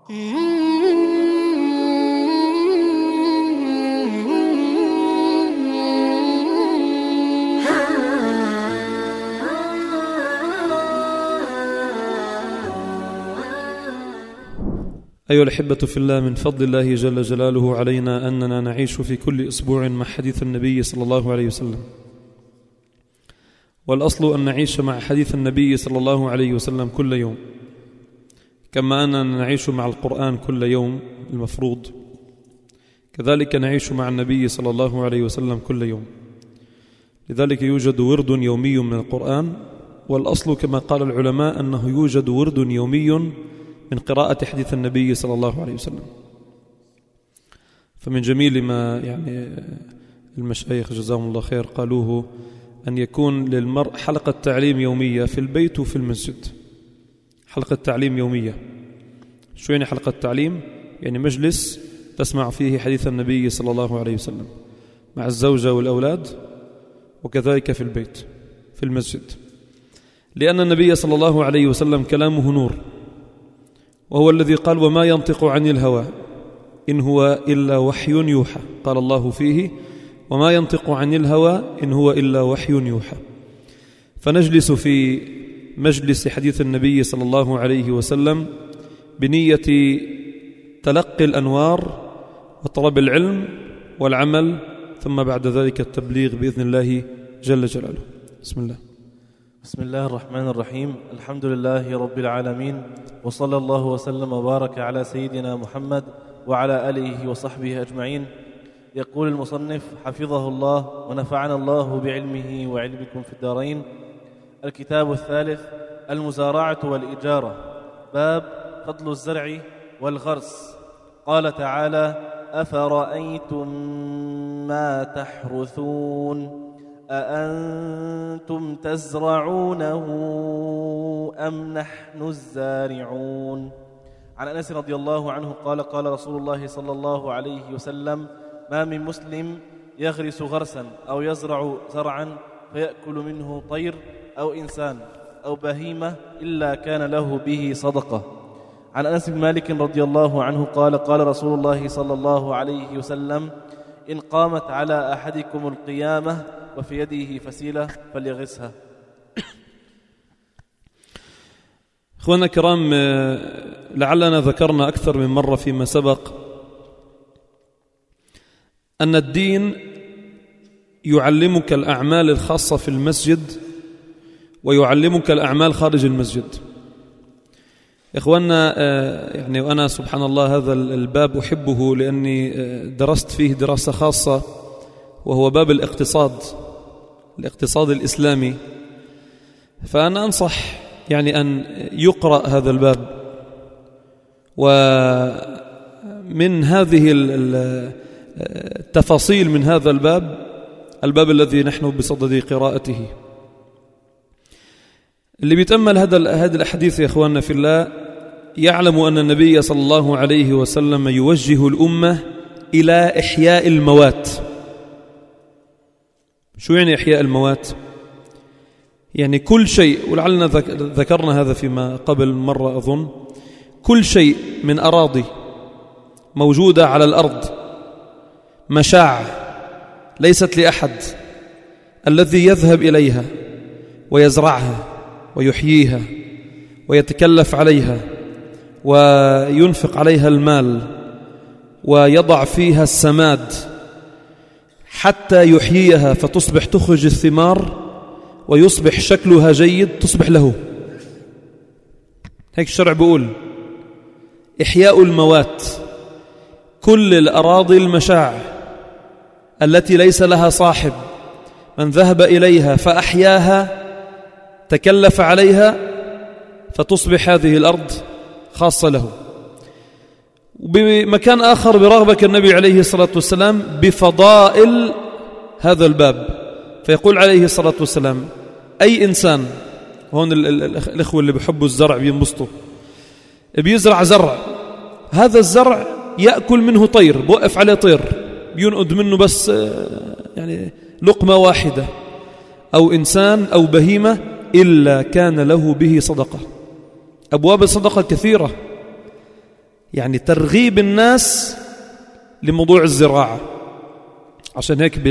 أيها الأحبة في الله، من فضل الله جل جلاله علينا أننا نعيش في كل أسبوع مع حديث النبي صلى الله عليه وسلم. والأصل أن نعيش مع حديث النبي صلى الله عليه وسلم كل يوم، كما أننا نعيش مع القرآن كل يوم المفروض، كذلك نعيش مع النبي صلى الله عليه وسلم كل يوم. لذلك يوجد ورد يومي من القرآن، والأصل كما قال العلماء أنه يوجد ورد يومي من قراءة حديث النبي صلى الله عليه وسلم. فمن جميل ما المشايخ جزاهم الله خير قالوه أن يكون للمرء حلقة تعليم يومية في البيت وفي المسجد. حلقة تعليم يومية. شو يعني حلقة تعليم؟ يعني مجلس تسمع فيه حديث النبي صلى الله عليه وسلم مع الزوجة والأولاد، وكذلك في البيت في المسجد، لأن النبي صلى الله عليه وسلم كلامه نور، وهو الذي قال: وما ينطق عن الهوى إن هو إلا وحي يوحى. قال الله فيه: وما ينطق عن الهوى إن هو إلا وحي يوحى. فنجلس في مجلس حديث النبي صلى الله عليه وسلم بنية تلقي الأنوار وطلب العلم والعمل، ثم بعد ذلك التبليغ بإذن الله جل جلاله. بسم الله. بسم الله الرحمن الرحيم. الحمد لله رب العالمين، وصلى الله وسلم وبارك على سيدنا محمد وعلى آله وصحبه أجمعين. يقول المصنف حفظه الله ونفعنا الله بعلمه وعلمكم في الدارين: الكتاب الثالث، المزارعة والإجارة، باب فضل الزرع والغرس. قال تعالى: أفرأيتم ما تحرثون أأنتم تزرعونه أم نحن الزارعون. عن أنس رضي الله عنه قال: قال رسول الله صلى الله عليه وسلم: ما من مسلم يغرس غرسا أو يزرع زرعا فيأكل منه طير أو إنسان أو بهيمة إلا كان له به صدقة. عن أنس بن مالك رضي الله عنه قال: قال رسول الله صلى الله عليه وسلم: إن قامت على أحدكم القيامة وفي يده فسيلة فليغرسها. أخوانا الكرام، لعلنا ذكرنا أكثر من مرة فيما سبق أن الدين يعلمك الأعمال الخاصة في المسجد ويعلمك الأعمال خارج المسجد. إخواننا، يعني وأنا سبحان الله هذا الباب أحبه لأني درست فيه دراسة خاصة، وهو باب الاقتصاد الإسلامي. فأنا أنصح يعني أن يقرأ هذا الباب، ومن هذه التفاصيل من هذا الباب الذي نحن بصدد قراءته، اللي بيتأمل هذا الأحاديث يا إخواننا في الله يعلم أن النبي صلى الله عليه وسلم يوجه الأمة إلى إحياء الموات. شو يعني إحياء الموات؟ يعني كل شيء، ولعلنا ذكرنا هذا فيما قبل مرة أظن، كل شيء من أراضي موجودة على الأرض مشاع ليست لأحد، الذي يذهب إليها ويزرعها ويحييها ويتكلف عليها وينفق عليها المال ويضع فيها السماد حتى يحييها فتصبح تخرج الثمار ويصبح شكلها جيد، تصبح له. هيك الشرع بيقول إحياء الموات، كل الأراضي المشاع التي ليس لها صاحب، من ذهب إليها فأحياها تكلف عليها فتصبح هذه الأرض خاصة له. وبمكان آخر برغبك النبي عليه الصلاة والسلام بفضائل هذا الباب، فيقول عليه الصلاة والسلام: أي إنسان، هون الإخوة اللي بيحبوا الزرع بينبسطوا، بيزرع زرع، هذا الزرع يأكل منه طير، بوقف عليه طير بينقد منه بس يعني لقمة واحدة، أو إنسان أو بهيمة، إلا كان له به صدقة. أبواب الصدقة كثيرة، يعني ترغيب الناس لموضوع الزراعة. عشان هيك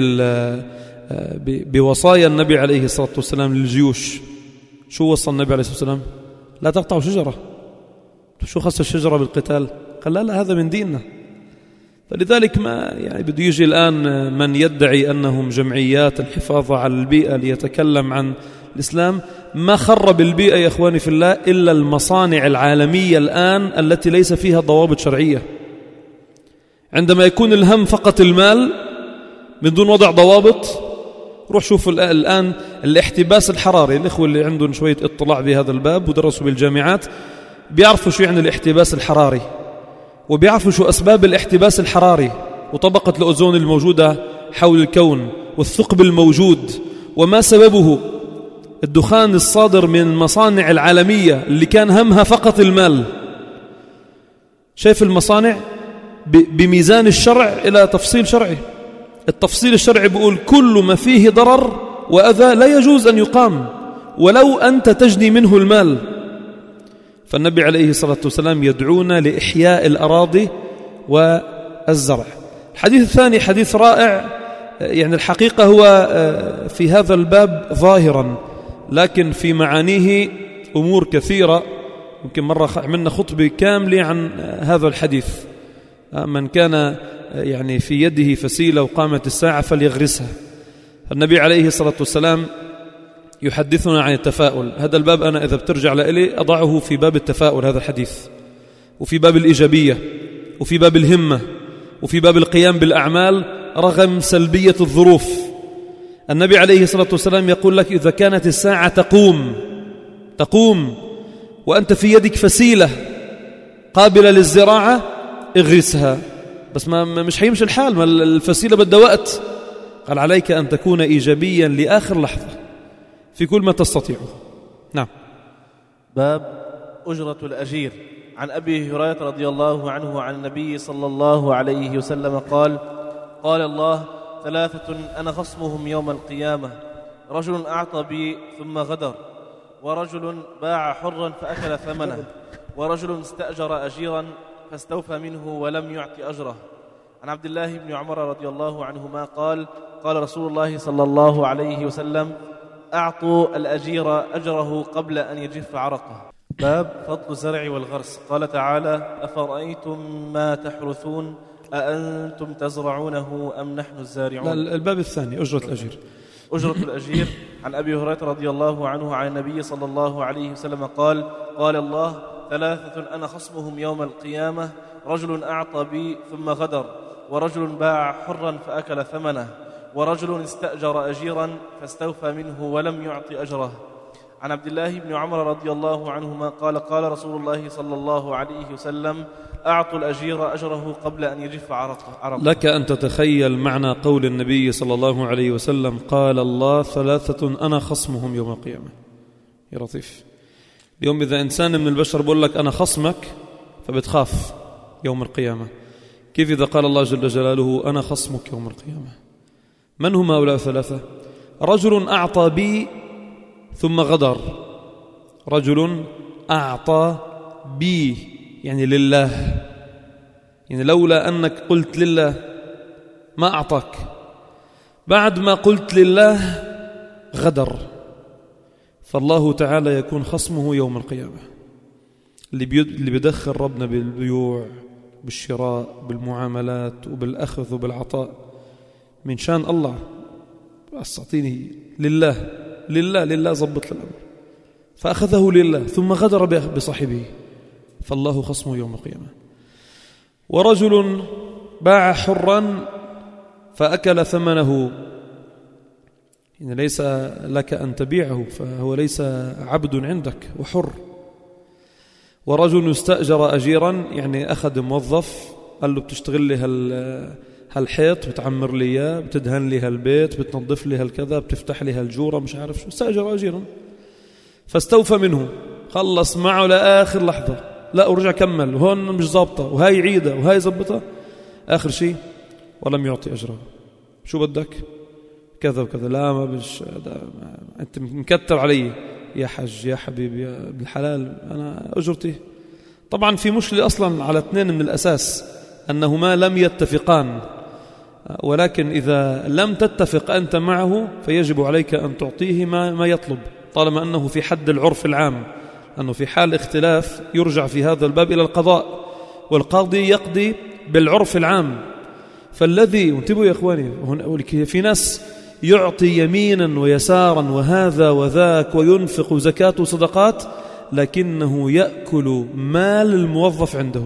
بوصايا النبي عليه الصلاة والسلام للجيوش شو وصى النبي عليه الصلاة والسلام؟ لا تقطعوا شجرة. شو خص الشجرة بالقتال؟ قال لا هذا من ديننا. فلذلك ما يعني بده يجي الآن من يدعي أنهم جمعيات الحفاظ على البيئة ليتكلم عن الإسلام. ما خرب البيئة يا إخواني في الله إلا المصانع العالمية الآن التي ليس فيها ضوابط شرعية. عندما يكون الهم فقط المال من دون وضع ضوابط. روح شوف الآن الاحتباس الحراري. الإخوة اللي عندهم شوية اطلاع بهذا الباب ودرسوا بالجامعات بيعرفوا شو يعني الاحتباس الحراري، وبيعرفوا شو أسباب الاحتباس الحراري وطبقة الأوزون الموجودة حول الكون والثقب الموجود وما سببه. الدخان الصادر من المصانع العالمية اللي كان همها فقط المال. شايف المصانع بميزان الشرع إلى تفصيل شرعي. التفصيل الشرعي بيقول كل ما فيه ضرر وأذى لا يجوز أن يقام ولو أنت تجني منه المال. فالنبي عليه الصلاة والسلام يدعونا لإحياء الأراضي والزرع. الحديث الثاني حديث رائع، يعني الحقيقة هو في هذا الباب ظاهرا لكن في معانيه أمور كثيرة. يمكن مرة عملنا خطبة كاملة عن هذا الحديث. من كان يعني في يده فسيلة وقامت الساعة فليغرسها. النبي عليه الصلاة والسلام يحدثنا عن التفاؤل. هذا الباب أنا إذا بترجع لإلي أضعه في باب التفاؤل هذا الحديث، وفي باب الإيجابية، وفي باب الهمة، وفي باب القيام بالأعمال رغم سلبية الظروف. النبي عليه الصلاة والسلام يقول لك إذا كانت الساعة تقوم وأنت في يدك فسيلة قابلة للزراعة اغرسها. بس مش هيمشي الحال، ما الفسيلة بدها وقت. قال عليك أن تكون إيجابيا لآخر لحظة في كل ما تستطيعه. نعم. باب أجرة الأجير. عن أبي هريرة رضي الله عنه عن النبي صلى الله عليه وسلم قال: قال الله: ثلاثة أنا خصمهم يوم القيامة، رجل أعطى بي ثم غدر، ورجل باع حرا فأكل ثمنه، ورجل استأجر أجيرا فاستوفى منه ولم يعط أجره. عن عبد الله بن عمر رضي الله عنهما قال: قال رسول الله صلى الله عليه وسلم: أعطوا الأجير أجره قبل أن يجف عرقه. باب فضل الزرع والغرس. قال تعالى: أفرأيتم ما تحرثون أأنتم تزرعونه أم نحن الزارعون. الباب الثاني أجرة الأجير. أجرة الأجير. عن أبي هريرة رضي الله عنه عن النبي صلى الله عليه وسلم قال: قال الله: ثلاثة أنا خصمهم يوم القيامة، رجل أعطى بي ثم غدر، ورجل باع حرا فأكل ثمنه، ورجل استأجر أجيرا فاستوفى منه ولم يعط أجره. عن عبد الله بن عمر رضي الله عنهما قال: قال رسول الله صلى الله عليه وسلم: أعطوا الأجير أجره قبل أن يجف عرقه. لك أن تتخيل معنى قول النبي صلى الله عليه وسلم: قال الله: ثلاثة أنا خصمهم يوم القيامة. يا لطيف. اليوم إذا إنسان من البشر بقول لك أنا خصمك فبتخاف يوم القيامة. كيف إذا قال الله جل جلاله: أنا خصمك يوم القيامة؟ من هم هؤلاء الثلاثة؟ رجل أعطى بي ثم غدر. رجل أعطى بي يعني لله، يعني لولا أنك قلت لله ما أعطاك. بعد ما قلت لله غدر. فالله تعالى يكون خصمه يوم القيامة. اللي بيدخل ربنا بالبيوع بالشراء بالمعاملات وبالأخذ وبالعطاء من شان الله، بس أعطيني لله لله لله، ضبط الأمر. فأخذه لله ثم غدر بصاحبه، فالله خصمه يوم القيامة. ورجل باع حرا فأكل ثمنه، يعني ليس لك أن تبيعه، فهو ليس عبد عندك وحر. ورجل استأجر أجيرا، يعني أخذ موظف قال له بتشتغل لي هالحيط، بتعمر لي إياه، بتدهن لي هالبيت، بتنظف لي هالكذا، بتفتح لي هالجورة، مش عارف شو. استأجر أجيرا فاستوفى منه، خلص معه لآخر لحظة، لا ورجع كمل، وهون مش ضابطة، وهاي عيدة وهاي زبطة، آخر شيء ولم يعطي أجره. شو بدك كذا وكذا؟ لا ما بش، أنت مكتر علي يا حج يا حبيبي يا ابن الحلال، أنا أجرتي. طبعا في مشكلة أصلا على اثنين من الأساس، أنهما لم يتفقان، ولكن إذا لم تتفق أنت معه فيجب عليك أن تعطيه ما يطلب، طالما أنه في حد العرف العام، أنه في حال اختلاف يرجع في هذا الباب إلى القضاء، والقاضي يقضي بالعرف العام. فالذي انتبهوا يا إخواني، في ناس يعطي يمينا ويسارا وهذا وذاك وينفق زكاة وصدقات، لكنه يأكل مال الموظف عنده.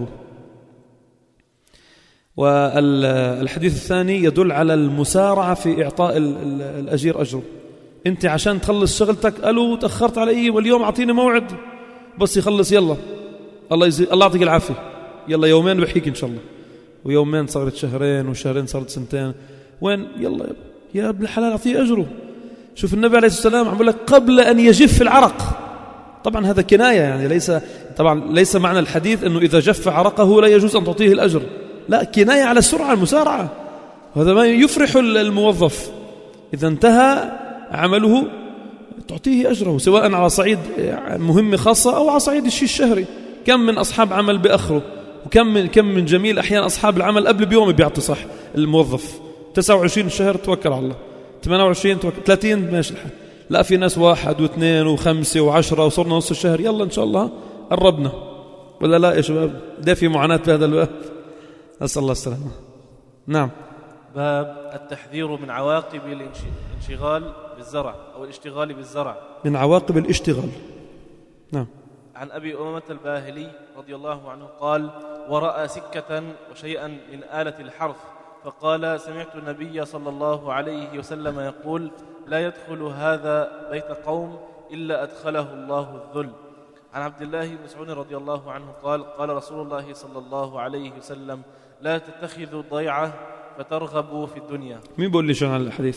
والحديث الثاني يدل على المسارعة في إعطاء الأجير أجره. أنت عشان تخلص شغلتك قالوا تأخرت علي واليوم أعطيني موعد، بس يخلص يلا الله يعطيك العافية، يلا يومين بحيك إن شاء الله، ويومين صارت شهرين، وشهرين صارت سنتين، وين يلا يا ابن الحلال أعطيه أجره. شوف النبي عليه الصلاة والسلام عم لك قبل أن يجف العرق. طبعا هذا كناية، يعني ليس معنى الحديث أنه إذا جف عرقه لا يجوز أن تعطيه الأجر، لا، كناية على السرعة المسارعة، وهذا ما يفرح الموظف. إذا انتهى عمله تعطيه أجره، سواء على صعيد مهمة خاصة أو على صعيد الشيء الشهري. كم من أصحاب عمل بأخره، وكم من جميل أحيان أصحاب العمل قبل بيوم بيعطي صح الموظف 29 الشهر توكل على الله، 28 توكل، 30 ماشي الحال. لا، في ناس 1 و2 و5 و10 وصرنا نص الشهر، يلا إن شاء الله قربنا، ولا لا يا شباب؟ ده في معاناة بهذا الباب، أسأل الله السلامة. نعم. باب التحذير من عواقب الانشغال بالزرع أو الاشتغال بالزرع. من عواقب الاشتغال. نعم. عن أبي أمامة الباهلي رضي الله عنه قال: ورأى سكة وشيئا من آلة الحرث، فقال: سمعت النبي صلى الله عليه وسلم يقول: لا يدخل هذا بيت قوم إلا أدخله الله الذل. عن عبد الله بن مسعود رضي الله عنه قال: قال رسول الله صلى الله عليه وسلم: لا تتخذوا ضيعة فترغبوا في الدنيا. مين بقول لي شو عن الحديث؟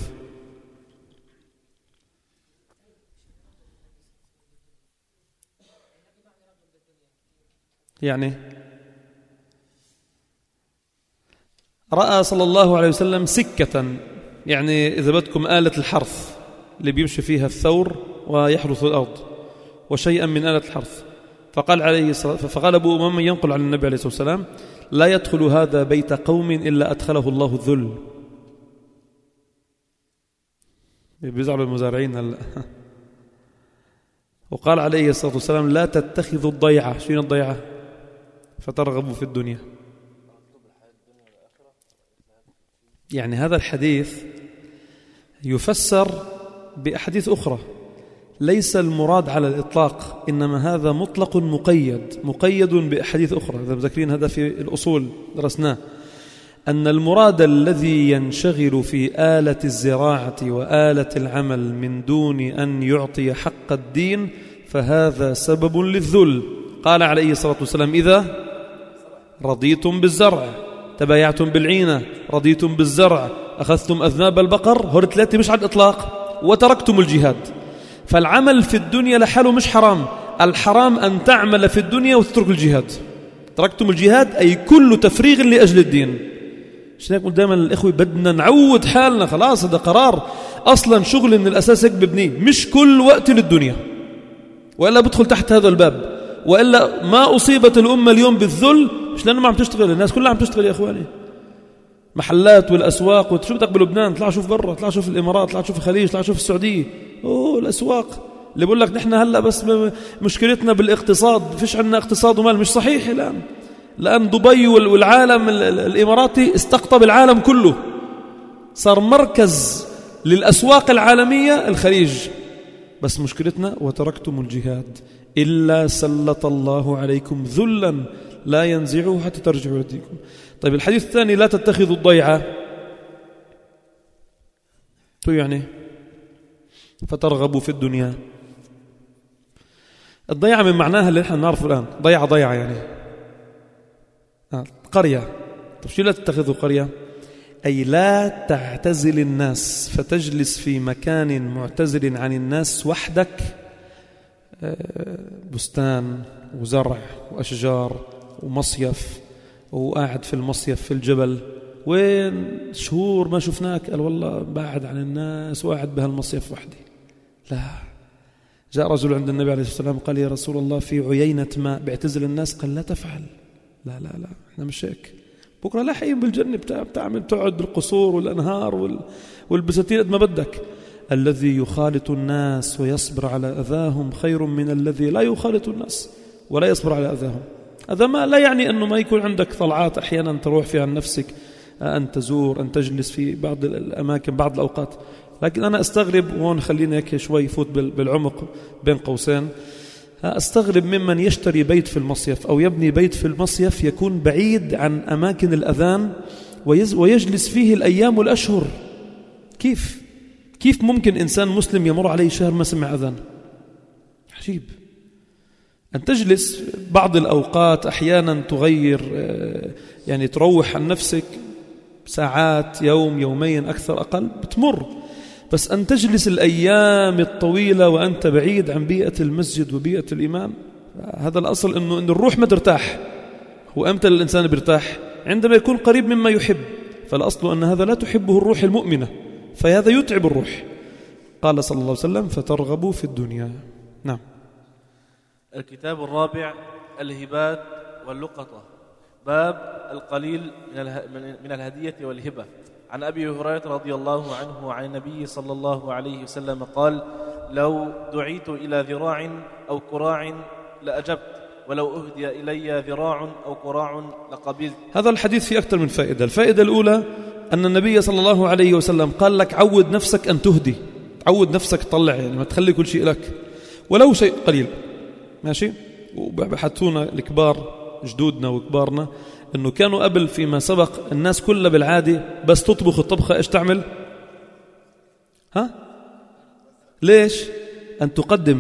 يعني رأى صلى الله عليه وسلم سكة، يعني إذا بدكم آلة الحرث اللي بيمشي فيها الثور ويحرث الأرض، وشيئا من آلة الحرث. فقال أبو أمامة ينقل عن النبي عليه الصلاة والسلام: لا يدخل هذا بيت قوم إلا أدخله الله الذل. بيزعلوا المزارعين هلا. وقال عليه الصلاة والسلام: لا تتخذوا الضيعة. شنو الضيعة؟ فترغبوا في الدنيا. يعني هذا الحديث يفسر بأحاديث أخرى، ليس المراد على الإطلاق، إنما هذا مطلق مقيد بأحاديث أخرى. إذا مذكرين هذا في الأصول درسناه، أن المراد الذي ينشغل في آلة الزراعة وآلة العمل من دون أن يعطي حق الدين فهذا سبب للذل. قال عليه الصلاة والسلام: إذا رضيتم بالزرع تبايعتم بالعينة، رضيتم بالزرع أخذتم أذناب البقر، هول 3 مش على الإطلاق، وتركتم الجهاد. فالعمل في الدنيا لحاله مش حرام، الحرام أن تعمل في الدنيا وتترك الجهاد. تركتم الجهاد أي كل تفريغ لأجل الدين. عشان هيك دائما الإخوة بدنا نعود حالنا، خلاص هذا قرار أصلا شغل من الأساس هيك ببنيه، مش كل وقت للدنيا، وإلا بدخل تحت هذا الباب. وإلا ما أصيبت الأمة اليوم بالذل مش لأنه ما عم تشتغل، الناس كلها عم تشتغل يا إخواني، محلات والأسواق. وشو بدك بلبنان؟ طلع شوف برا، طلع شوف الإمارات، طلع شوف الخليج، طلع شوف السعودية. الأسواق اللي بقول لك نحن هلأ بس مشكلتنا بالاقتصاد، فيش عندنا اقتصاد ومال، مش صحيح. الآن دبي والعالم الإماراتي استقطب العالم كله، صار مركز للأسواق العالمية الخليج. بس مشكلتنا وتركتم الجهاد إلا سلط الله عليكم ذلا لا ينزعوه حتى ترجعوا لدينكم. طيب الحديث الثاني: لا تتخذوا الضيعة، يعني فترغبوا في الدنيا. الضيعة من معناها اللي نحن نعرفه الآن، ضيعة يعني قرية. طيب شو لا تتخذوا قرية؟ أي لا تعتزل الناس فتجلس في مكان معتزل عن الناس وحدك، بستان وزرع وأشجار ومصيف، وقاعد في المصيف في الجبل، وين شهور ما شفناك، قال والله بعد عن الناس وقاعد بهالمصيف وحدي. لا، جاء رجل عند النبي عليه الصلاة والسلام قال: يا رسول الله في عيينة ماء بيعتزل الناس. قال: لا تفعل، لا لا لا، احنا مش هيك، بكرة لاحقين بالجنة، بتعمل تقعد بالقصور والأنهار والبساتين قد ما بدك. الذي يخالط الناس ويصبر على أذاهم خير من الذي لا يخالط الناس ولا يصبر على أذاهم. هذا ما لا يعني أنه ما يكون عندك طلعات أحيانا تروح فيها عن نفسك، أن تزور، أن تجلس في بعض الأماكن بعض الأوقات. لكن أنا أستغرب، وهون خلينا هيك شوي يفوت بالعمق بين قوسين، أستغرب ممن يشتري بيت في المصيف أو يبني بيت في المصيف يكون بعيد عن أماكن الأذان ويجلس فيه الأيام والأشهر. كيف ممكن إنسان مسلم يمر عليه شهر ما سمع أذان؟ عجيب. أن تجلس بعض الأوقات أحيانا تغير، يعني تروح عن نفسك ساعات، يوم يومين أكثر أقل بتمر، بس أن تجلس الأيام الطويلة وأنت بعيد عن بيئة المسجد وبيئة الإمام، هذا الأصل أنه الروح ما ترتاح. هو أمتى الإنسان بيرتاح؟ عندما يكون قريب مما يحب. فالأصل أن هذا لا تحبه الروح المؤمنة، فهذا يتعب الروح. قال صلى الله عليه وسلم: فترغبوا في الدنيا. نعم. الكتاب الرابع: الهبات واللقطة. باب القليل من الهدية والهبة. عن أبي هريرة رضي الله عنه عن النبي صلى الله عليه وسلم قال: لو دعيت إلى ذراع أو كراع لأجبت، ولو أهدي إلي ذراع أو كراع لقبلت. هذا الحديث فيه أكثر من فائدة. الفائدة الأولى أن النبي صلى الله عليه وسلم قال لك: عود نفسك أن تهدي، عود نفسك تطلع، يعني ما تخلي كل شيء لك ولو شيء قليل. ماشي. وبحثونا الكبار جدودنا وكبارنا أنه كانوا قبل فيما سبق الناس كلها بالعادة بس تطبخ الطبخة إيش تعمل؟ ليش؟ أن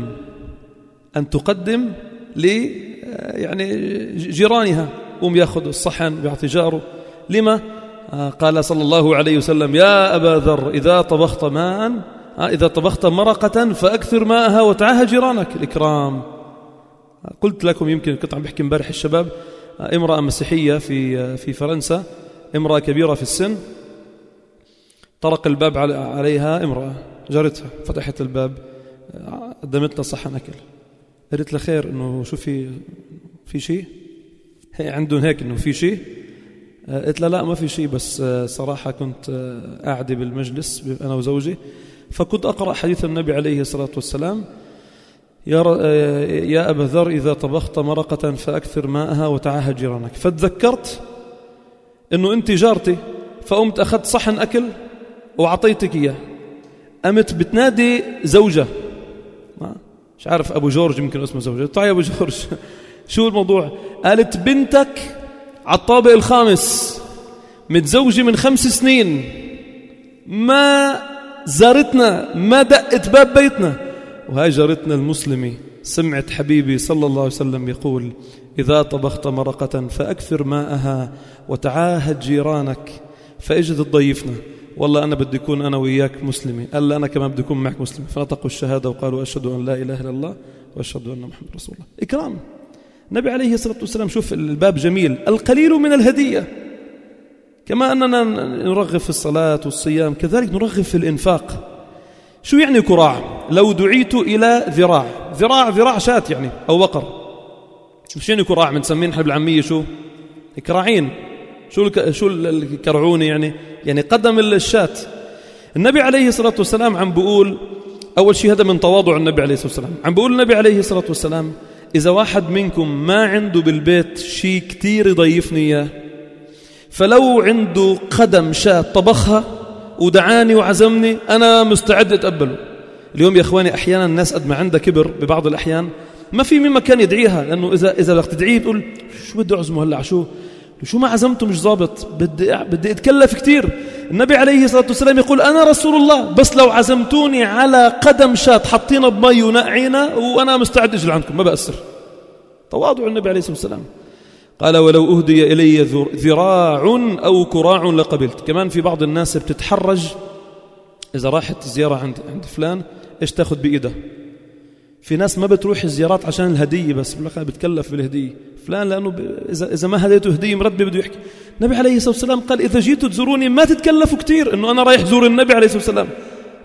تقدم يعني جيرانها، يأخذ الصحن بيعطي جاره. لما؟ قال صلى الله عليه وسلم: يا أبا ذر إذا طبخت مرقة فأكثر ماءها وتعاهد جيرانك. الإكرام. قلت لكم يمكن كنت عم بحكي امبارح الشباب، امرأة مسيحية في فرنسا، امرأة كبيرة في السن، طرق الباب عليها امرأة جارتها، فتحت الباب، قدمت لها صحن أكل. قلت لها: خير، إنه شو في شيء؟ عندهم هيك إنه في شيء؟ قلت لها: لا ما في شيء، بس صراحة كنت قاعدة بالمجلس أنا وزوجي، فكنت أقرأ حديث النبي عليه الصلاة والسلام: يا أبا ذر إذا طبخت مرقة فأكثر ماءها وتعاهد جيرانك. فتذكرت أنه أنت جارتي، فقمت أخذت صحن أكل وعطيتك إياه. قمت بتنادي زوجة، مش عارف أبو جورج يمكن اسمه زوجة، طيب أبو جورج شو الموضوع؟ قالت: بنتك على الطابق الخامس، متزوجة من 5 سنين، ما زارتنا، ما دقت باب بيتنا. وهاي جارتنا المسلمة سمعت حبيبي صلى الله عليه وسلم يقول: إذا طبخت مرقة فأكثر ماءها وتعاهد جيرانك. فإجت تضيفنا: والله أنا بدي أكون أنا وإياك مسلمة. قال: أنا كمان بدي أكون معك مسلمة. فنطقوا الشهادة وقالوا: أشهد أن لا إله إلا الله وأشهد أن محمد رسول الله. إكرام. النبي عليه الصلاة والسلام، شوف الباب جميل، القليل من الهدية. كما أننا نرغب في الصلاة والصيام كذلك نرغب في الإنفاق. شو يعني كراع؟ لو دعيت إلى ذراع شاة يعني أو بقر. مش يعني كراع بنسميه نحن بالعامية شو؟ كراعين. شو الكرعون يعني قدم الشاة. النبي عليه الصلاة والسلام عم بقول، أول شيء هذا من تواضع النبي عليه الصلاة والسلام، عم بقول النبي عليه الصلاة والسلام: إذا واحد منكم ما عنده بالبيت شيء كتير يضيفني إياه، فلو عنده قدم شاة طبخها ودعاني وعزمني أنا مستعد أتقبله. اليوم يا إخواني أحيانا الناس قد ما عندها كبر ببعض الأحيان ما في مين مكان يدعيها، لأنه إذا بدك تدعيه تقول: شو بدي أعزمه هلأ؟ شو ما عزمته مش ضابط، بدي أتكلف كتير. النبي عليه الصلاة والسلام يقول: أنا رسول الله، بس لو عزمتوني على قدم شاة حطينا بمي ونقعينا وأنا مستعد أجي عندكم، ما بأثر. تواضع النبي عليه الصلاة والسلام. قال: ولو أهدي إلي ذراع أو كراع لقبلت. كمان في بعض الناس بتتحرج إذا راحت زيارة عند فلان إيش تأخذ بإيده. في ناس ما بتروح الزيارات عشان الهدية بس، بتكلف بالهدية فلان، لأنه إذا ما هديته هدية مرتبة بده يحكي. النبي عليه الصلاة والسلام قال: إذا جيتوا تزوروني ما تتكلفوا كتير، إنه أنا رايح زور النبي عليه الصلاة والسلام.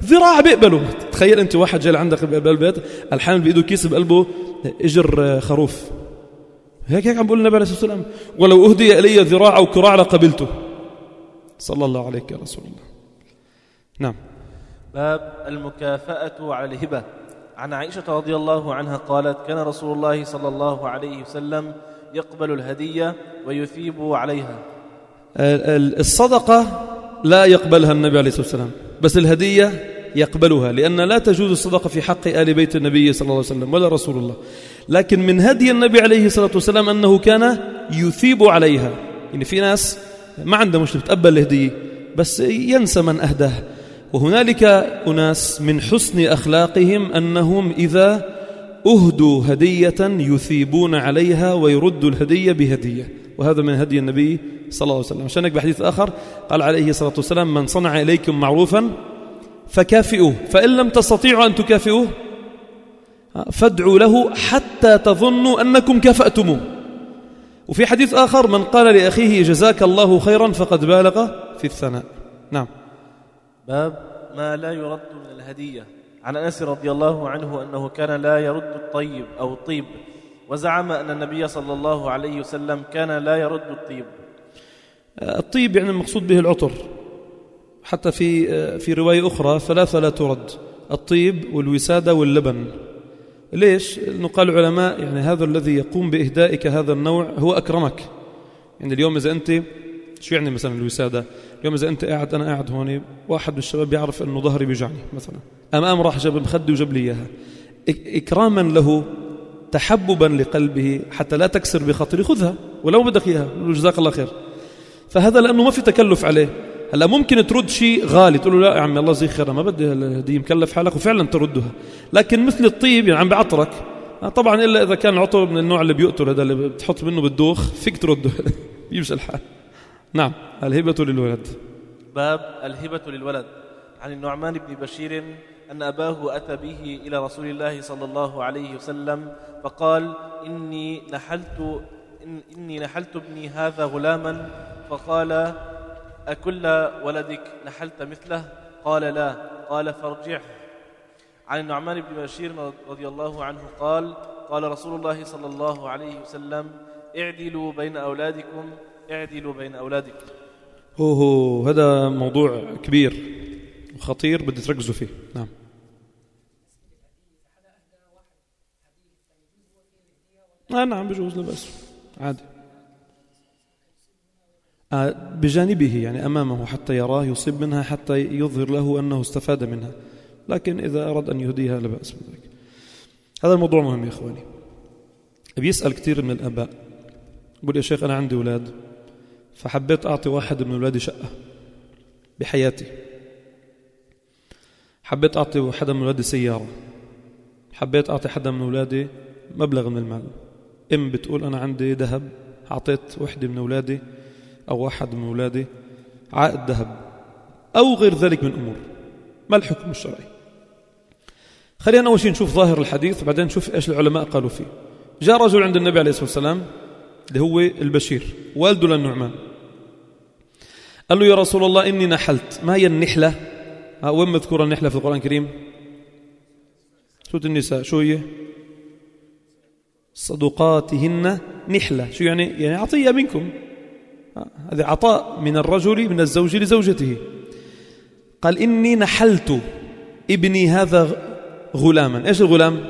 ذراع بيقبله. تخيل أنت واحد جاي عندك بالبيت الحامل بإيده كيس بقلبه إجر خروف، هيك عم بقول النبي عليه الصلاة والسلام: ولو أهدي إلي ذراع أو كراع لقبلته. صلى الله عليك يا رسول الله. نعم. باب المكافأة على الهبة. عن عائشة رضي الله عنها قالت: كان رسول الله صلى الله عليه وسلم يقبل الهدية ويثيب عليها. الصدقة لا يقبلها النبي عليه الصلاة والسلام، بس الهدية يقبلها، لأن لا تجوز الصدقة في حق آل بيت النبي صلى الله عليه وسلم ولا رسول الله. لكن من هدي النبي عليه الصلاة والسلام أنه كان يثيب عليها. يعني في ناس ما عنده مشكلة تقبل الهدية بس ينسى من أهداه، وهنالك أناس من حسن أخلاقهم أنهم إذا أهدوا هدية يثيبون عليها ويردوا الهدية بهدية، وهذا من هدي النبي صلى الله عليه وسلم. عشان بحديث آخر قال عليه الصلاة والسلام: من صنع إليكم معروفا فكافئوه، فإن لم تستطيعوا أن تكافئوه فادعوا له حتى تظنوا أنكم كافأتموه. وفي حديث آخر: من قال لأخيه جزاك الله خيرا فقد بالغ في الثناء. نعم. باب ما لا يرد من الهدية. عن أنس رضي الله عنه أنه كان لا يرد الطيب أو الطيب، وزعم أن النبي صلى الله عليه وسلم كان لا يرد الطيب. الطيب يعني المقصود به العطر، حتى في رواية أخرى: ثلاثة لا ترد: الطيب والوسادة واللبن. ليش؟ لأنه قال العلماء يعني هذا الذي يقوم بإهدائك هذا النوع هو أكرمك. يعني اليوم إذا أنت شو يعني مثلا الوسادة؟ اليوم إذا أنت قاعد، أنا قاعد هون، واحد من الشباب بيعرف أنه ظهري بيجعني مثلا، أمام راح جاب مخدي وجاب لي إياها إكراما له، تحببا لقلبه، حتى لا تكسر بخاطري، خذها ولو بدك إياها، جزاك الله خير. فهذا لأنه ما في تكلف عليه. هلا ممكن ترد شيء غالي تقول له: لا يا عمي الله يجزيك خير، ما بدي هالهدية، مكلف حالك، وفعلا تردها. لكن مثل الطيب يعني عم بعطرك، طبعا إلا إذا كان العطر من النوع اللي بيقتل، هذا اللي بتحط منه بالدوخ، فيك ترده يمشي الحال. نعم. الهبة للولد. باب الهبة للولد. عن النعمان بن بشير أن أباه أتى به إلى رسول الله صلى الله عليه وسلم فقال: إني نحلت ابني هذا غلاما. فقال: أكل ولدك نحلت مثله؟ قال: لا. قال: فارجعه. عن النعمان بن بشير رضي الله عنه قال: قال رسول الله صلى الله عليه وسلم: اعدلوا بين أولادكم، اعدلوا بين أولادكم. هذا موضوع كبير وخطير بدي تركزوا فيه. نعم. نعم بجوز، لا بأس، عادي. بجانبه يعني أمامه حتى يراه، يصيب منها حتى يظهر له أنه استفاد منها، لكن إذا أراد أن يهديها لا بأس بذلك. هذا الموضوع مهم يا إخواني. بيسأل كثير من الآباء، يقول: يا شيخ أنا عندي أولاد، فحبيت أعطي واحد من أولادي شقة بحياتي، حبيت أعطي حدا من أولادي سيارة، حبيت أعطي حدا من أولادي مبلغ من المال. بتقول أنا عندي ذهب، أعطيت وحدة من أولادي أو واحد من أولادي عائد ذهب أو غير ذلك من أمور، ما الحكم الشرعي؟ خلينا أول شيء نشوف ظاهر الحديث وبعدين نشوف إيش العلماء قالوا فيه. جاء رجل عند النبي عليه الصلاة والسلام اللي هو البشير والده للنعمان، قال له: يا رسول الله إني نحلت. ما هي النحلة؟ وين مذكورة النحلة في القرآن الكريم؟ سورة النساء. شو هي؟ صدقاتهن نحلة. شو يعني عطية منكم، هذا عطاء من الرجل من الزوج لزوجته. قال: إني نحلت ابني هذا غلاما. إيش الغلام؟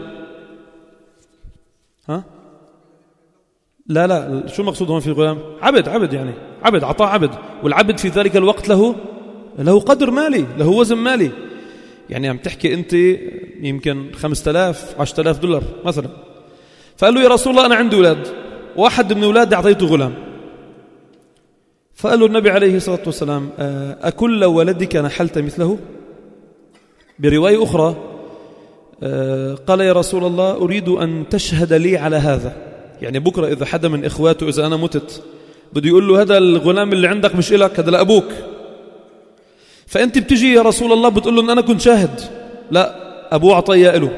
لا شو مقصود هون في الغلام؟ عبد، يعني عبد، عطاء عبد، والعبد في ذلك الوقت له قدر مالي، له وزن مالي. يعني عم تحكي أنت يمكن 5000 10,000 دولار مثلا. فقال له: يا رسول الله أنا عندي أولاد، واحد من أولادي أعطيته غلام. فقال له النبي عليه الصلاة والسلام: أكل ولدك نحلت مثله؟ برواية أخرى قال: يا رسول الله أريد أن تشهد لي على هذا. يعني بكرة إذا حدا من إخواته إذا أنا متت بده يقول له: هذا الغلام اللي عندك مش إلك، هذا لأبوك. فأنت بتجي يا رسول الله بتقول له إن أنا كنت شاهد، لا أبوه عطيه له.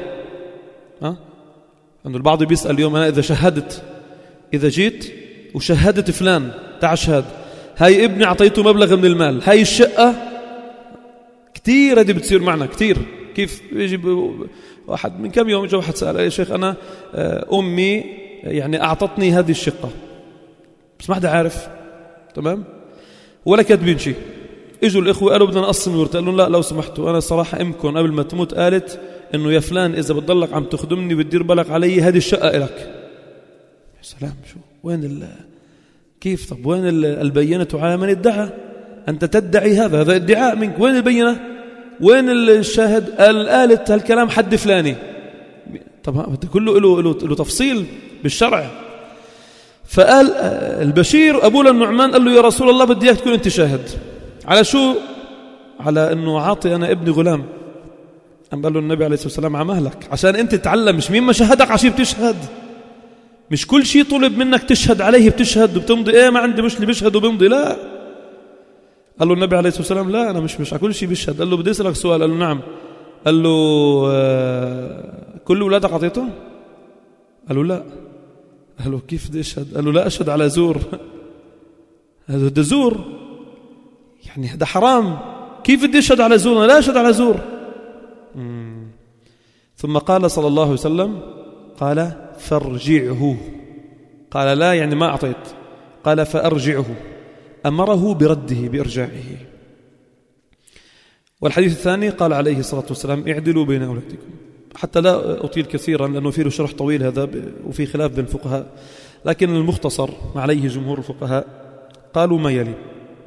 أنه البعض بيسأل اليوم: أنا إذا جيت وشهدت فلان تعال شهد، هاي ابني عطيته مبلغ من المال، هاي الشقة كتير هذه بتصير معنا كتير. كيف يجي واحد من كم يوم اجى واحد سأل يا شيخ أنا أمي يعني أعطتني هذه الشقة بس ما حدا عارف، تمام، ولا كاتبين شيء. اجوا الإخوة قالوا بدنا نقسم الورثة، قالوا لا لو سمحتوا أنا الصراحة أمكن قبل ما تموت قالت إنه يا فلان إذا بتضلك عم تخدمني بتدير بالك علي هذه الشقة إلك. يا سلام، شو وين كيف؟ طب وين البينة على من ادعى؟ أنت تدعي هذا ادعاء منك، وين البينة؟ وين الشاهد؟ قالت هالكلام حد فلاني. طب كله له تفصيل بالشرع. فقال البشير أبو النعمان قال له يا رسول الله بدي إياك تكون أنت شاهد. على شو؟ على أنه عاطي أنا ابني غلام. قال له النبي عليه الصلاة والسلام عمهلك عشان أنت تتعلم، مش مين ما شهدك عشان بتشهد، مش كل شيء طلب منك تشهد عليه بتشهد وبتمضي ما عندي مش اللي بيشهد وبيمضي، لا. قال له النبي عليه الصلاة والسلام لا أنا مش على كل شيء بيشهد. قال له بدي أسألك سؤال. قال له نعم. قال له كل أولادك عطيتهم؟ قال له لا. قال له كيف بدي أشهد؟ قال له لا أشهد على زور. هذا ده زور، يعني هذا حرام، كيف بدي أشهد على زور؟ أنا لا أشهد على زور. ثم قال صلى الله عليه وسلم قال فارجعه. قال لا يعني ما أعطيت، قال فأرجعه، أمره برده بإرجاعه. والحديث الثاني قال عليه الصلاة والسلام اعدلوا بين أولادكم. حتى لا أطيل كثيرا لأنه فيه شرح طويل هذا وفي خلاف بين الفقهاء، لكن المختصر عليه جمهور الفقهاء قالوا ما يلي: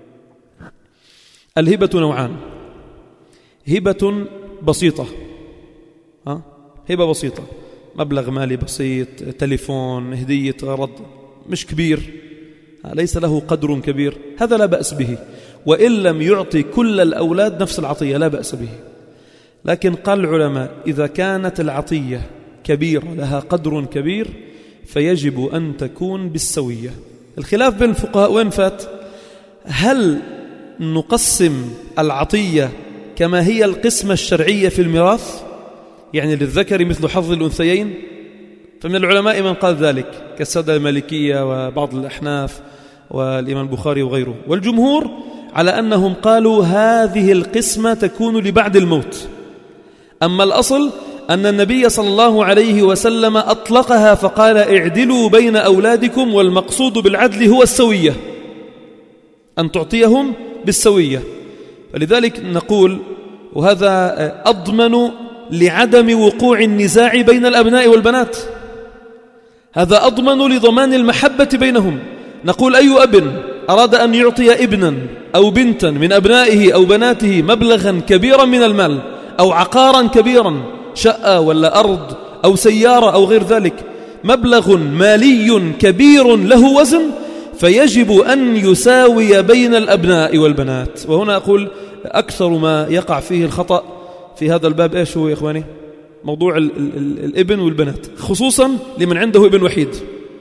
الهبة نوعان: هبة بسيطة، هبة بسيطة، مبلغ مالي بسيط، تليفون، هدية غرض مش كبير، ليس له قدر كبير، هذا لا بأس به، وإن لم يعطي كل الأولاد نفس العطية لا بأس به. لكن قال العلماء إذا كانت العطية كبيرة لها قدر كبير فيجب أن تكون بالسوية. الخلاف بين الفقهاء وين فات؟ هل نقسم العطية كما هي القسمة الشرعية في الميراث، يعني للذكر مثل حظ الأنثيين؟ فمن العلماء من قال ذلك كالسادة المالكية وبعض الأحناف والإمام البخاري وغيره، والجمهور على أنهم قالوا هذه القسمة تكون لبعد الموت. أما الأصل أن النبي صلى الله عليه وسلم أطلقها فقال اعدلوا بين أولادكم، والمقصود بالعدل هو السوية، أن تعطيهم بالسوية. فلذلك نقول وهذا أضمن لعدم وقوع النزاع بين الأبناء والبنات، هذا أضمن لضمان المحبة بينهم. نقول أي أب أراد أن يعطي ابنا أو بنتا من أبنائه أو بناته مبلغا كبيرا من المال أو عقارا كبيرا، شقة ولا أرض أو سيارة أو غير ذلك، مبلغ مالي كبير له وزن، فيجب أن يساوي بين الأبناء والبنات. وهنا أقول أكثر ما يقع فيه الخطأ في هذا الباب إيش هو يا إخواني؟ موضوع الابن والبنات، خصوصا لمن عنده ابن وحيد،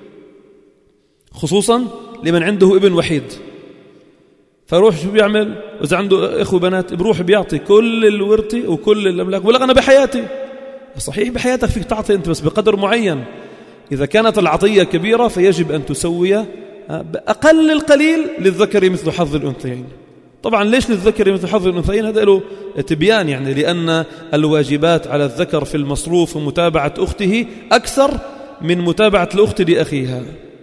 خصوصا لمن عنده ابن وحيد. فروح شو بيعمل؟ وإذا عنده إخوة بنات بروح بيعطي كل الورثة وكل الأملاك، ولا أنا بحياتي. صحيح بحياتك فيك تعطي أنت بس بقدر معين. إذا كانت العطية كبيرة فيجب أن تسوي بأقل القليل للذكر مثل حظ الأنثيين. طبعا ليش للذكر مثل حظ الأنثيين؟ هذا له تبيان، يعني لأن الواجبات على الذكر في المصروف ومتابعة أخته أكثر من متابعة الأخت لأخيها.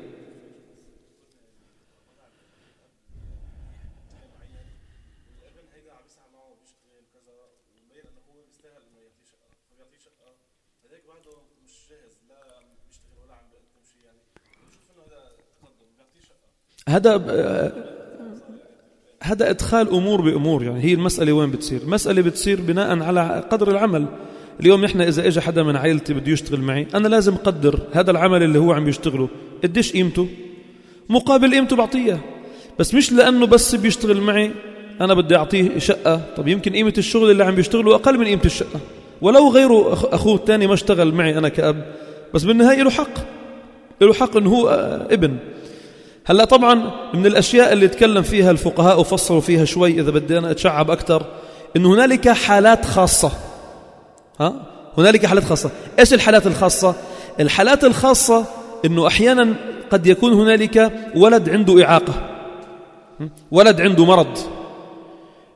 هذا إدخال أمور بأمور. يعني هي المسألة وين بتصير؟ المسألة بتصير بناء على قدر العمل. اليوم نحن إذا إجا حدا من عائلتي بده يشتغل معي، أنا لازم أقدر هذا العمل اللي هو عم يشتغله قديش قيمته، مقابل قيمته بعطيه. بس مش لأنه بس بيشتغل معي أنا بدي أعطيه شقة. طب يمكن قيمة الشغل اللي عم بيشتغله أقل من قيمة الشقة، ولو غيره أخوه الثاني ما اشتغل معي أنا كأب، بس بالنهاية له حق إنه هو ابن. هلا طبعا من الأشياء اللي تكلم فيها الفقهاء وفصلوا فيها شوي إذا بدنا أتشعب أكثر، إنه هنالك حالات خاصة. هنالك حالات خاصة. إيش الحالات الخاصة؟ الحالات الخاصة إنه أحيانا قد يكون هنالك ولد عنده إعاقة، ولد عنده مرض،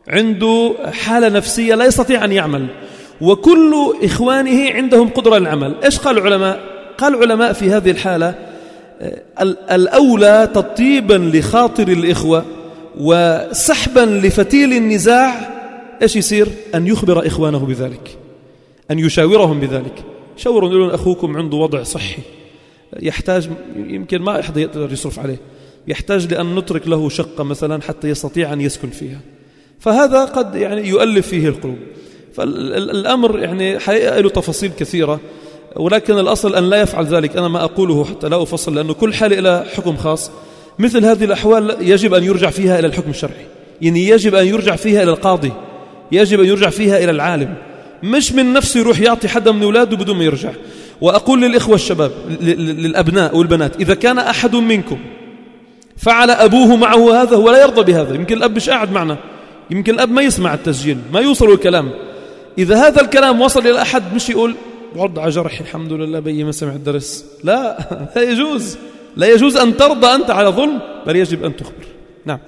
عنده حالة نفسية لا يستطيع أن يعمل، وكل إخوانه عندهم قدرة للعمل. إيش قال العلماء؟ قال العلماء في هذه الحالة الأولى تطيبا لخاطر الإخوة وسحبا لفتيل النزاع، إيش يصير؟ أن يخبر إخوانه بذلك، أن يشاورهم بذلك. شاوروا يقولون أخوكم عنده وضع صحي يحتاج، يمكن ما أحد يقدر يصرف عليه، يحتاج لأن نترك له شقة مثلا حتى يستطيع أن يسكن فيها، فهذا قد يعني يؤلف فيه القلوب. فالأمر يعني حقيقة له تفاصيل كثيرة، ولكن الأصل أن لا يفعل ذلك. أنا ما أقوله حتى لا أفصل، لأنه كل حالة إلى حكم خاص. مثل هذه الأحوال يجب أن يرجع فيها إلى الحكم الشرعي، يعني يجب أن يرجع فيها إلى القاضي، يجب أن يرجع فيها إلى العالم، مش من نفسه يروح يعطي حدا من أولاده بدون ما يرجع. وأقول للإخوة الشباب، للأبناء والبنات، إذا كان أحد منكم فعل أبوه معه هذا، هو لا يرضى بهذا. يمكن الأب مش قاعد معنا، يمكن الأب ما يسمع التسجيل، ما يوصل الكلام. إذا هذا الكلام وصل إلى أحد، مش يقول عض على جرحي الحمد لله بي ما سمع الدرس. لا، لا يجوز، لا يجوز أن ترضى أنت على ظلم، بل يجب أن تخبر. نعم.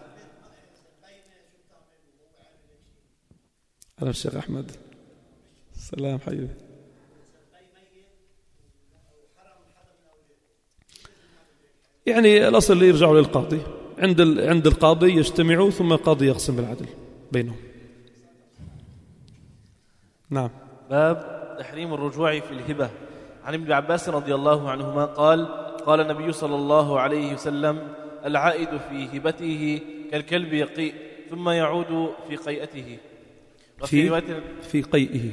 أنا الشيخ أحمد. السلام حبيبي. يعني الأصل اللي يرجعوا للقاضي، عند القاضي يجتمعوا، ثم القاضي يقسم بالعدل بينهم. نعم. باب تحريم الرجوع في الهبة. عن ابن عباس رضي الله عنهما قال: قال النبي صلى الله عليه وسلم: العائد في هبته كالكلب يقيء ثم يعود في قيئته. في قيئه.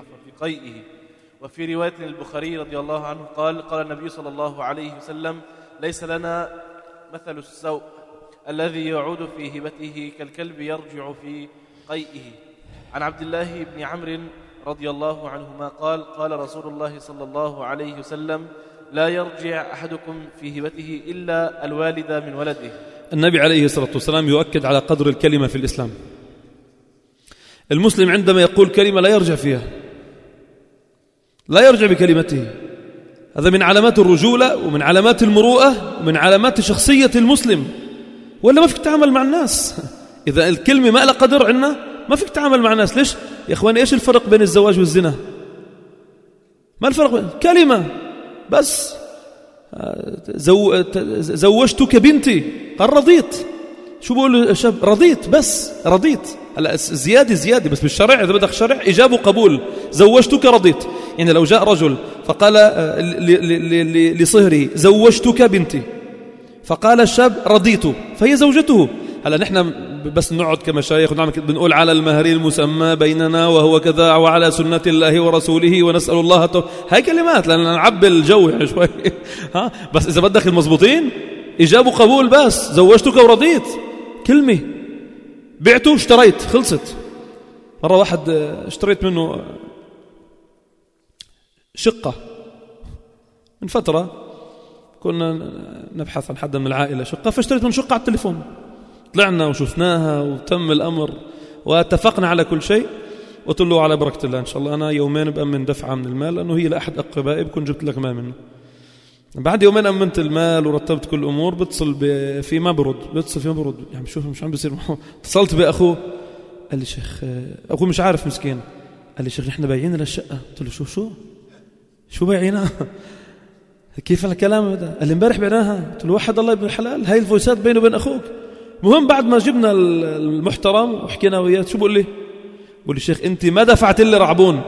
وفي رواية البخاري رضي الله عنه قال: قال النبي صلى الله عليه وسلم: ليس لنا مثل السوء الذي يعود في هبته كالكلب يرجع في قيئه. عن عبد الله بن عمرو رضي الله عنهما قال: قال رسول الله صلى الله عليه وسلم: لا يرجع أحدكم في هبته إلا الوالد من ولده. النبي عليه الصلاة والسلام يؤكد على قدر الكلمة في الإسلام. المسلم عندما يقول كلمة لا يرجع فيها، لا يرجع بكلمته. هذا من علامات الرجولة ومن علامات المروءة ومن علامات شخصية المسلم، ولا ما فيك تعامل مع الناس. إذا الكلمة ما لها قدر عنا ما فيك تعامل مع الناس. ليش يا إخواني؟ إيش الفرق بين الزواج والزنا؟ ما الفرق؟ كلمة بس. زوجتك بنتي، قال رضيت. شو بقول الشاب؟ رضيت، بس رضيت. هلا زيادة بس بالشرع، إذا بدك شرع إجاب وقبول. زوجتك رضيت، يعني لو جاء رجل فقال لصهره زوجتك بنتي، فقال الشاب رضيت، فهي زوجته. هلا نحن بس نقعد كمشايخ ونعمل بنقول على المهر المسمى بيننا وهو كذا، وعلى سنة الله ورسوله ونسأل الله هاي كلمات لأن نعبي الجو يعني شوي. بس إذا بدك المضبوطين إجاب وقبول، بس زوجتك ورضيت كلمة. بعته اشتريت، خلصت. مرة واحد اشتريت منه شقة من فترة، كنا نبحث عن حدا من العائلة شقة، فاشتريت منه شقة على التليفون. طلعنا وشفناها وتم الأمر واتفقنا على كل شيء. قلت له على بركة الله إن شاء الله أنا يومين بأمن دفعة من المال، لأنه هي لأحد أقربائي بكون جبت لك مال منه. بعد يومين أمنت المال ورتبت كل الأمور، بتصل في ما برد، بتصل في ما برد، يعني شوف مش عم بيصير. اتصلت بأخوه، قال لي شيخ، أخوه مش عارف مسكين، قال لي شيخ نحن بايعين للشقة. قلت له شو بايعينها؟ كيف الكلام هذا؟ قال لي امبارح بعناها. قلت له وحد الله ابن الحلال، هاي الفويسات بينه وبين أخوك. مهم بعد ما جبنا المحترم وحكينا وياه، شو بقول لي؟ بقول لي شيخ أنت ما دفعت لي رعبون.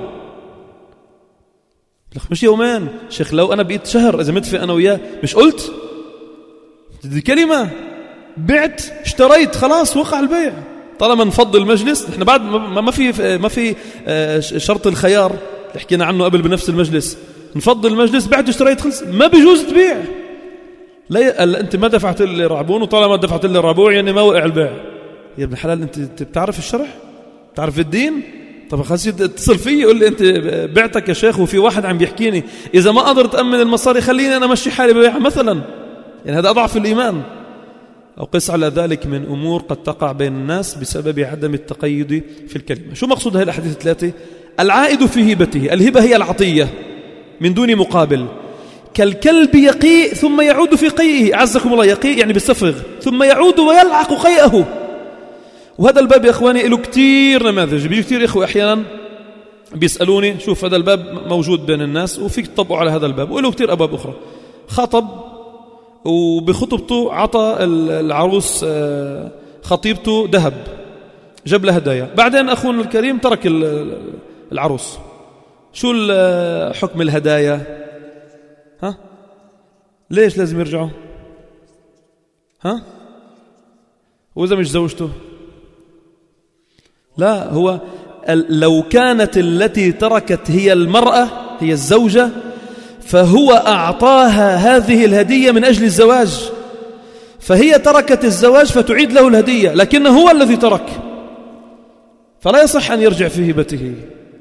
مش يومين شيخ، لو أنا بقيت شهر إذا مدفع أنا وياه، مش قلت دي كلمة؟ بعت اشتريت، خلاص وقع البيع. طالما نفضل المجلس، نحن بعد ما في شرط الخيار اللي حكينا عنه قبل بنفس المجلس، نفضل المجلس، بعت اشتريت، خلص، ما بيجوز تبيع. لا أنت ما دفعت لي رعبون، وطالما دفعت لي رعبون يعني ما وقع البيع. يا ابن الحلال أنت بتعرف الشرع؟ بتعرف الدين؟ طب خلاص اتصل فيه يقول لي أنت بعتك يا شيخ وفي واحد عم بيحكيني، إذا ما قدرت أمن المصاري خليني أنا أمشي حالي ببيعها مثلا. يعني هذا أضعف الإيمان. أو قس على ذلك من أمور قد تقع بين الناس بسبب عدم التقيد في الكلمة. شو مقصود هذه الأحاديث الثلاثة؟ العائد في هبته، الهبة هي العطية من دون مقابل. كالكلب يقيء ثم يعود في قيئه، عزكم الله، يقيء يعني بالسفغ، ثم يعود ويلعق قيئه. وهذا الباب يا إخواني له كتير نماذج. بيجي كتير إخوة أحيانا بيسألوني شوف هذا الباب موجود بين الناس وفيك تطبقوا على هذا الباب، وله كتير أبواب أخرى. خطب وبخطبته عطى العروس خطيبته ذهب، جاب لها هدايا، بعدين أخونا الكريم ترك العروس. شو حكم الهدايا؟ ها؟ ليش لازم يرجعوا؟ ها؟ وإذا مش زوجته؟ لا، هو لو كانت التي تركت هي المرأة هي الزوجة فهو أعطاها هذه الهدية من أجل الزواج، فهي تركت الزواج فتعيد له الهدية، لكنه هو الذي ترك، فلا يصح أن يرجع في هبته.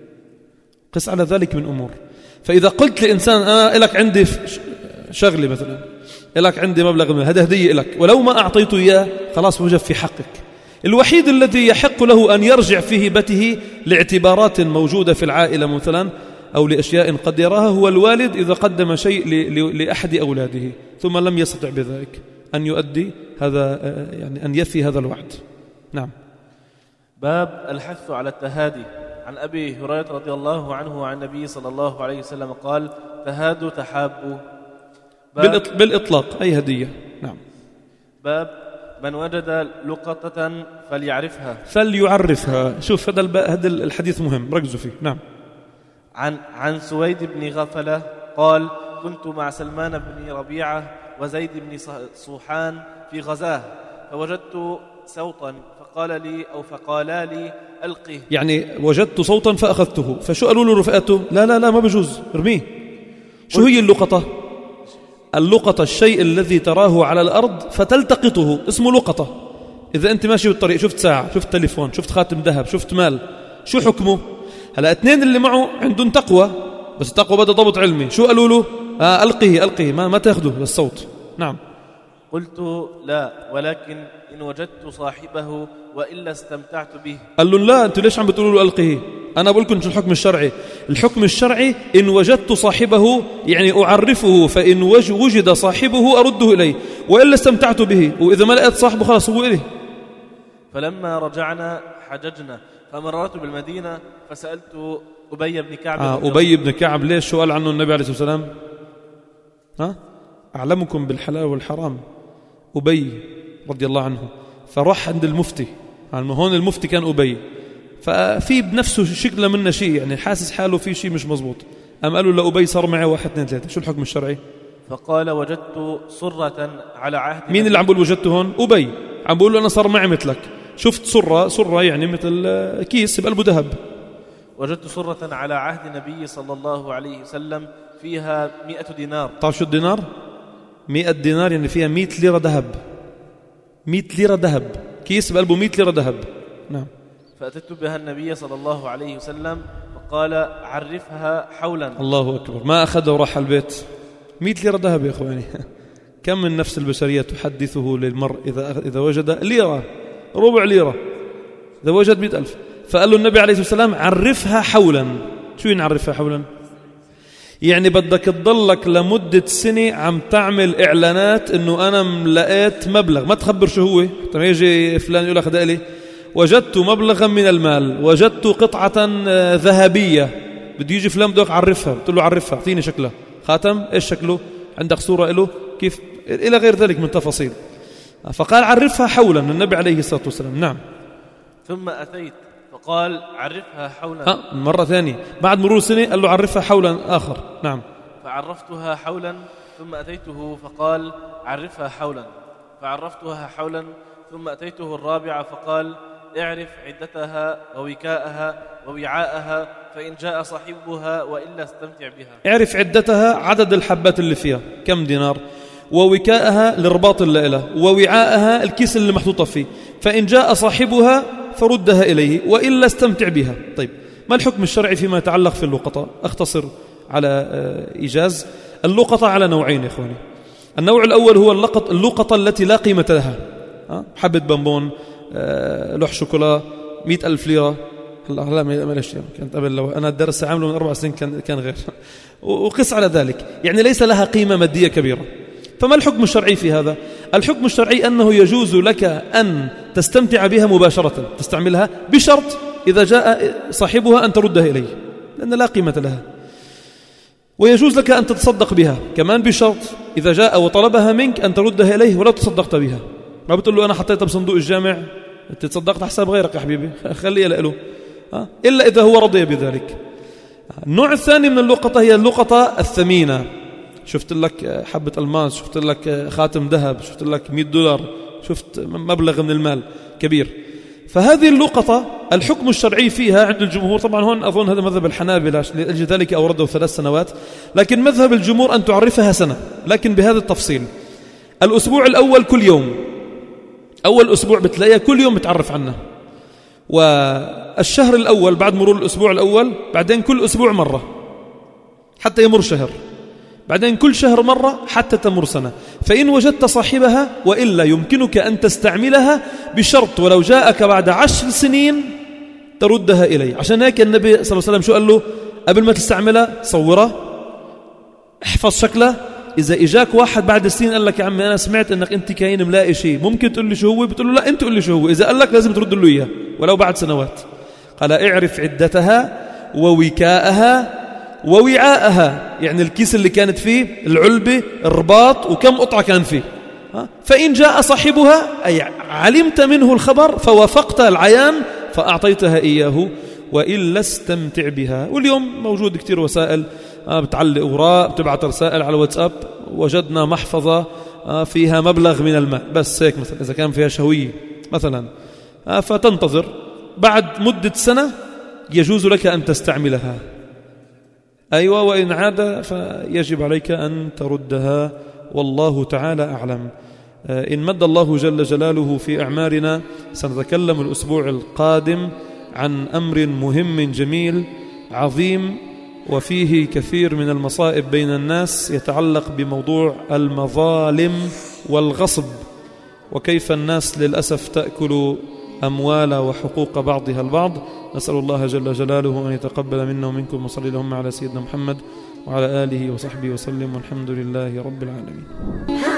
قس على ذلك من أمور. فإذا قلت لإنسان أنا لك عندي شغلة مثلا، لك عندي مبلغ من هذا هدية لك، ولو ما أعطيته إياه خلاص وجب في حقك. الوحيد الذي يحق له أن يرجع في هبته لاعتبارات موجودة في العائلة مثلا أو لأشياء قد يراها هو الوالد إذا قدم شيء لأحد أولاده ثم لم يستطع بذلك أن يؤدي هذا، يعني أن يفي هذا الوعد. نعم. باب الحث على التهادي. عن أبي هريرة رضي الله عنه عن النبي صلى الله عليه وسلم قال: تهادوا تحابوا. بالإطلاق أي هدية. نعم. باب من وجد لقطة فليعرفها. شوف هذا الحديث مهم، ركزوا فيه. نعم. عن سويد بن غفلة قال: كنت مع سلمان بن ربيعة وزيد بن صوحان في غزاه فوجدت صوتا فقالا لي ألقه. يعني وجدت صوتا فأخذته، فشو قالوا له رفقته؟ لا ما بجوز، ارميه. شو هي اللقطة؟ اللقطة الشيء الذي تراه على الأرض فتلتقطه اسمه لقطة. إذا أنت ماشي بالطريق شفت ساعة، شفت تليفون، شفت خاتم ذهب، شفت مال، شو حكمه؟ هلا اثنين اللي معه عندهم تقوى، بس التقوى بدأ ضبط علمي. شو قالوا له؟ ألقه ما تأخذه للصوت. نعم. قلت: لا، ولكن إن وجدت صاحبه وإلا استمتعت به. قال له: لا، أنتوا ليش عم بتقولوا له ألقه؟ أنا بقول لكم شو الحكم الشرعي. الحكم الشرعي إن وجدت صاحبه يعني أعرفه، فإن وجد صاحبه أرده إليه، وإلا استمتعت به، وإذا ما لقيت صاحبه خلاص هو إليه. فلما رجعنا حججنا فمررت بالمدينة فسألت أبي بن كعب. أبي بن كعب ليش؟ شو قال عنه النبي عليه الصلاة والسلام؟ أعلمكم بالحلال والحرام أبي رضي الله عنه. فراح عند المفتي، هون المفتي كان أبي، ففي بنفسه شكله منه شيء، يعني حاسس حاله في شيء مش مزبوط. أم قالوا لأبي صار معي 1 2 3. شو الحكم الشرعي؟ فقال: وجدت صرة على عهد. مين اللي عم بقول وجدته هون؟ أبي عم بقول له أنا صار معي مثلك. شفت صرة يعني مثل كيس بقلبه ذهب. وجدت صرة على عهد النبي صلى الله عليه وسلم فيها 100 دينار. تعرف شو الدينار؟ 100 دينار يعني فيها 100 ليرة ذهب. 100 ليرة ذهب، كيس بقلبه 100 ليرة ذهب. نعم. فأتيت بها النبي صلى الله عليه وسلم فقال: عرفها حولا. الله أكبر. ما أخذه وراح البيت. 100 ليرة ذهب يا أخواني. كم من نفس البشرية تحدثه للمرء إذا وجد ليرة، ربع ليرة، إذا وجد 100,000. فقال له النبي عليه الصلاة والسلام: عرفها حولا. شو نعرفها حولا؟ يعني بدك تضلك لمدة سنة عم تعمل إعلانات إنه أنا لقيت مبلغ، ما تخبر شو هو، حتى ما يجي فلان يقول لك لي وجدت مبلغا من المال، وجدت قطعة ذهبية، بده يجي فلان بدك عرفها، بتقول له عرفها، اعطيني شكلها، خاتم إيش شكله، عندك صورة له كيف، إلى غير ذلك من تفاصيل. فقال: عرفها حولا النبي عليه الصلاة والسلام. نعم. ثم أتيت فقال: عرفها حولا. مرة ثانية بعد مرور سنة قال له: عرفها حولا آخر. نعم. فعرفتها حولا ثم أتيته فقال: عرفها حولا. فعرفتها حولا ثم أتيته الرابعة فقال: اعرف عدتها ووكاءها ووعاءها، فإن جاء صاحبها وإلا استمتع بها. اعرف عدتها، عدد الحبات اللي فيها كم دينار، ووكاءها الرباط اللي لها، ووعاءها الكيس اللي محطوطة فيه، فإن جاء صاحبها فردها إليه وإلا استمتع بها. طيب، ما الحكم الشرعي فيما يتعلق في اللقطة؟ أختصر على إيجاز. اللقطة على نوعين يا إخواني. النوع الأول هو اللقطة التي لا قيمة لها، حبة بامبون، لوح شوكولا، 100,000 ليرة. هلا معلش كانت قبل، لو أنا الدرس عامله من 4 سنين كان غير، وقس على ذلك، يعني ليس لها قيمة مادية كبيرة. فما الحكم الشرعي في هذا؟ الحكم الشرعي أنه يجوز لك أن تستمتع بها مباشرة، تستعملها بشرط إذا جاء صاحبها أن تردها إليه لأن لا قيمة لها. ويجوز لك أن تتصدق بها كمان بشرط إذا جاء وطلبها منك أن تردها إليه ولو تصدقت بها. ما بتقول له أنا حطيتها بصندوق الجامع أنت تصدقت حساب غيرك يا حبيبي خليها له، إلا إذا هو رضي بذلك. النوع الثاني من اللقطة هي اللقطة الثمينة. شفت لك حبة ألماس، شفت لك خاتم ذهب، شفت لك $100، شفت مبلغ من المال كبير. فهذه اللقطة الحكم الشرعي فيها عند الجمهور، طبعا هون أظن هذا مذهب الحنابلة لأجل ذلك أورده 3 سنوات، لكن مذهب الجمهور أن تعرفها سنة، لكن بهذا التفصيل. الأسبوع الأول كل يوم، أول أسبوع بتلاقيها كل يوم بتعرف عنها، والشهر الأول بعد مرور الأسبوع الأول، بعدين كل أسبوع مرة حتى يمر شهر، بعدين كل شهر مرة حتى تمر سنة. فإن وجدت صاحبها وإلا يمكنك أن تستعملها بشرط ولو جاءك بعد 10 سنين تردها إليه. عشان هيك النبي صلى الله عليه وسلم شو قال له قبل ما تستعملها؟ صورها، احفظ شكلها. إذا إجاك واحد بعد سنين قال لك يا عمي أنا سمعت أنك أنت كاين ملاقي شيء، ممكن تقول لي شو هو؟ بتقول له لا أنت قل لي شو هو. إذا قال لك لازم ترد له إياه ولو بعد سنوات. قال اعرف عدتها ووكاءها ووعاءها، يعني الكيس اللي كانت فيه، العلبة، الرباط، وكم قطعة كان فيه. فإن جاء صاحبها أي علمت منه الخبر فوافقت العيان فأعطيتها إياه، وإلا استمتع بها. واليوم موجود كتير وسائل، بتعلق أوراق، بتبعت رسائل على واتساب، وجدنا محفظة فيها مبلغ من المال، بس هيك مثلا إذا كان فيها شهوية مثلا، فتنتظر بعد مدة سنة يجوز لك أن تستعملها. أيوة، وإن عاد فيجب عليك أن تردها، والله تعالى أعلم. إن مد الله جل جلاله في أعمارنا سنتكلم الأسبوع القادم عن أمر مهم جميل عظيم وفيه كثير من المصائب بين الناس، يتعلق بموضوع المظالم والغصب، وكيف الناس للأسف تأكل أموال وحقوق بعضها البعض. نسأل الله جل جلاله أن يتقبل منا ومنكم، وصلي اللهم على سيدنا محمد وعلى آله وصحبه وسلم، والحمد لله رب العالمين.